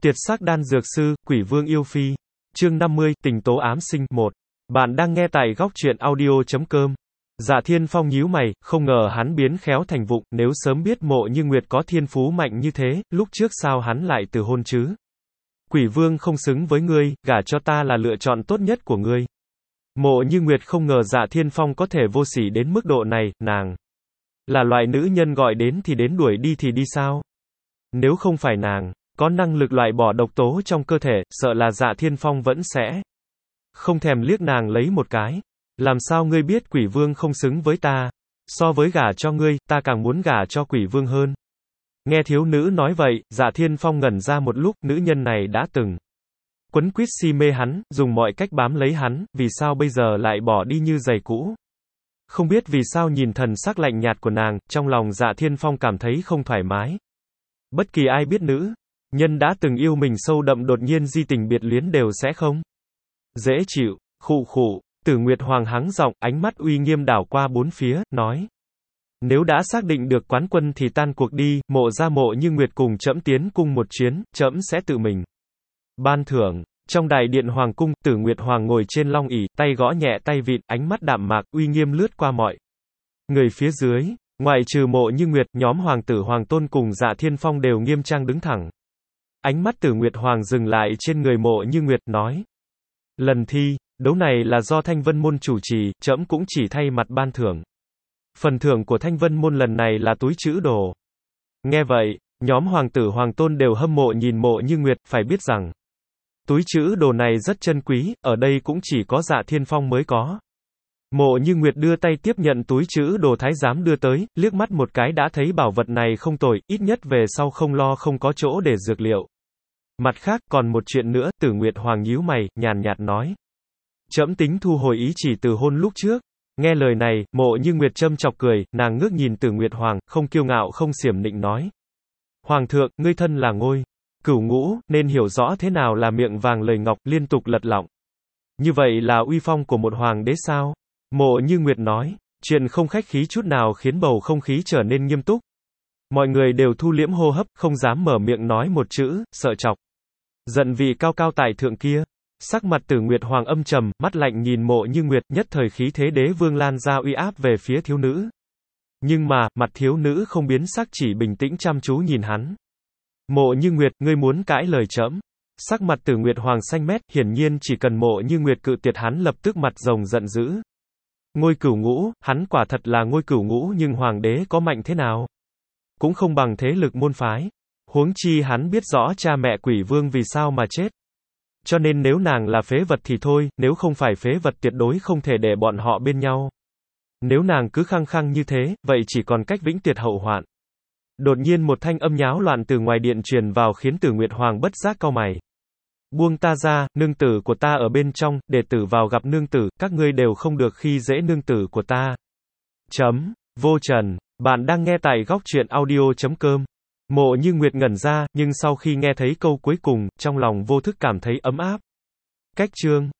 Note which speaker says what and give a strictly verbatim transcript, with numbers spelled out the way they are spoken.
Speaker 1: Tiệt sắc đan dược sư, Quỷ Vương yêu phi. Chương năm mươi, tình tố ám sinh, một. Bạn đang nghe tại góc truyện audio.com. Dạ Thiên Phong nhíu mày, không ngờ hắn biến khéo thành vụng, nếu sớm biết Mộ Như Nguyệt có thiên phú mạnh như thế, lúc trước sao hắn lại từ hôn chứ? Quỷ Vương không xứng với ngươi, gả cho ta là lựa chọn tốt nhất của ngươi. Mộ Như Nguyệt không ngờ Dạ Thiên Phong có thể vô sỉ đến mức độ này, nàng là loại nữ nhân gọi đến thì đến, đuổi đi thì đi sao? Nếu không phải nàng có năng lực loại bỏ độc tố trong cơ thể, sợ là Dạ Thiên Phong vẫn sẽ không thèm liếc nàng lấy một cái. Làm sao ngươi biết Quỷ Vương không xứng với ta? So với gả cho ngươi, ta càng muốn gả cho Quỷ Vương hơn. Nghe thiếu nữ nói vậy, Dạ Thiên Phong ngẩn ra một lúc, nữ nhân này đã từng quấn quýt si mê hắn, dùng mọi cách bám lấy hắn, vì sao bây giờ lại bỏ đi như giày cũ? Không biết vì sao nhìn thần sắc lạnh nhạt của nàng, trong lòng Dạ Thiên Phong cảm thấy không thoải mái. Bất kỳ ai biết nữ nhân đã từng yêu mình sâu đậm đột nhiên di tình biệt luyến đều sẽ không dễ chịu. Khụ khụ, Tử Nguyệt Hoàng hắng giọng, ánh mắt uy nghiêm đảo qua bốn phía, nói: nếu đã xác định được quán quân thì tan cuộc đi, Mộ gia Mộ Như Nguyệt cùng trẫm tiến cung một chuyến, trẫm sẽ tự mình ban thưởng. Trong đại điện hoàng cung, Tử Nguyệt Hoàng ngồi trên long ỷ, tay gõ nhẹ tay vịn, ánh mắt đạm mạc, uy nghiêm lướt qua mọi người phía dưới. Ngoại trừ Mộ Như Nguyệt, nhóm hoàng tử hoàng tôn cùng Dạ Thiên Phong đều nghiêm trang đứng thẳng. Ánh mắt Tử Nguyệt Hoàng dừng lại trên người Mộ Như Nguyệt, nói: lần thi đấu này là do Thanh Vân Môn chủ trì, trẫm cũng chỉ thay mặt ban thưởng. Phần thưởng của Thanh Vân Môn lần này là túi trữ đồ. Nghe vậy, nhóm hoàng tử hoàng tôn đều hâm mộ nhìn Mộ Như Nguyệt, phải biết rằng túi trữ đồ này rất chân quý, ở đây cũng chỉ có Dạ Thiên Phong mới có. Mộ Như Nguyệt đưa tay tiếp nhận túi trữ đồ thái giám đưa tới, liếc mắt một cái đã thấy bảo vật này không tồi, ít nhất về sau không lo không có chỗ để dược liệu. Mặt khác, còn một chuyện nữa, Tử Nguyệt Hoàng nhíu mày, nhàn nhạt nói: trẫm tính thu hồi ý chỉ từ hôn lúc trước. Nghe lời này, Mộ Như Nguyệt châm chọc cười, nàng ngước nhìn Tử Nguyệt Hoàng, không kiêu ngạo không xiểm nịnh nói: Hoàng thượng, ngươi thân là ngôi cửu ngũ, nên hiểu rõ thế nào là miệng vàng lời ngọc, liên tục lật lọng. Như vậy là uy phong của một hoàng đế sao? Mộ Như Nguyệt nói, chuyện không khách khí chút nào khiến bầu không khí trở nên nghiêm túc. Mọi người đều thu liễm hô hấp, không dám mở miệng nói một chữ, sợ chọc giận vị cao cao tại thượng kia. Sắc mặt Tử Nguyệt Hoàng âm trầm, mắt lạnh nhìn Mộ Như Nguyệt, nhất thời khí thế đế vương lan ra uy áp về phía thiếu nữ. Nhưng mà, mặt thiếu nữ không biến sắc, chỉ bình tĩnh chăm chú nhìn hắn. Mộ Như Nguyệt, ngươi muốn cãi lời trẫm? Sắc mặt Tử Nguyệt Hoàng xanh mét, hiển nhiên chỉ cần Mộ Như Nguyệt cự tuyệt hắn lập tức mặt rồng giận dữ. Ngôi cửu ngũ, hắn quả thật là ngôi cửu ngũ, nhưng hoàng đế có mạnh thế nào cũng không bằng thế lực môn phái. Huống chi hắn biết rõ cha mẹ Quỷ Vương vì sao mà chết. Cho nên nếu nàng là phế vật thì thôi, nếu không phải phế vật tuyệt đối không thể để bọn họ bên nhau. Nếu nàng cứ khăng khăng như thế, vậy chỉ còn cách vĩnh tuyệt hậu hoạn. Đột nhiên một thanh âm nháo loạn từ ngoài điện truyền vào khiến Tử Nguyệt Hoàng bất giác cau mày. Buông ta ra, nương tử của ta ở bên trong, đệ tử vào gặp nương tử, các ngươi đều không được khi dễ nương tử của ta. Chấm. Vô trần. Bạn đang nghe tại góc truyện audio.com. Mộ Như Nguyệt ngẩn ra, nhưng sau khi nghe thấy câu cuối cùng, trong lòng vô thức cảm thấy ấm áp. Cách chương.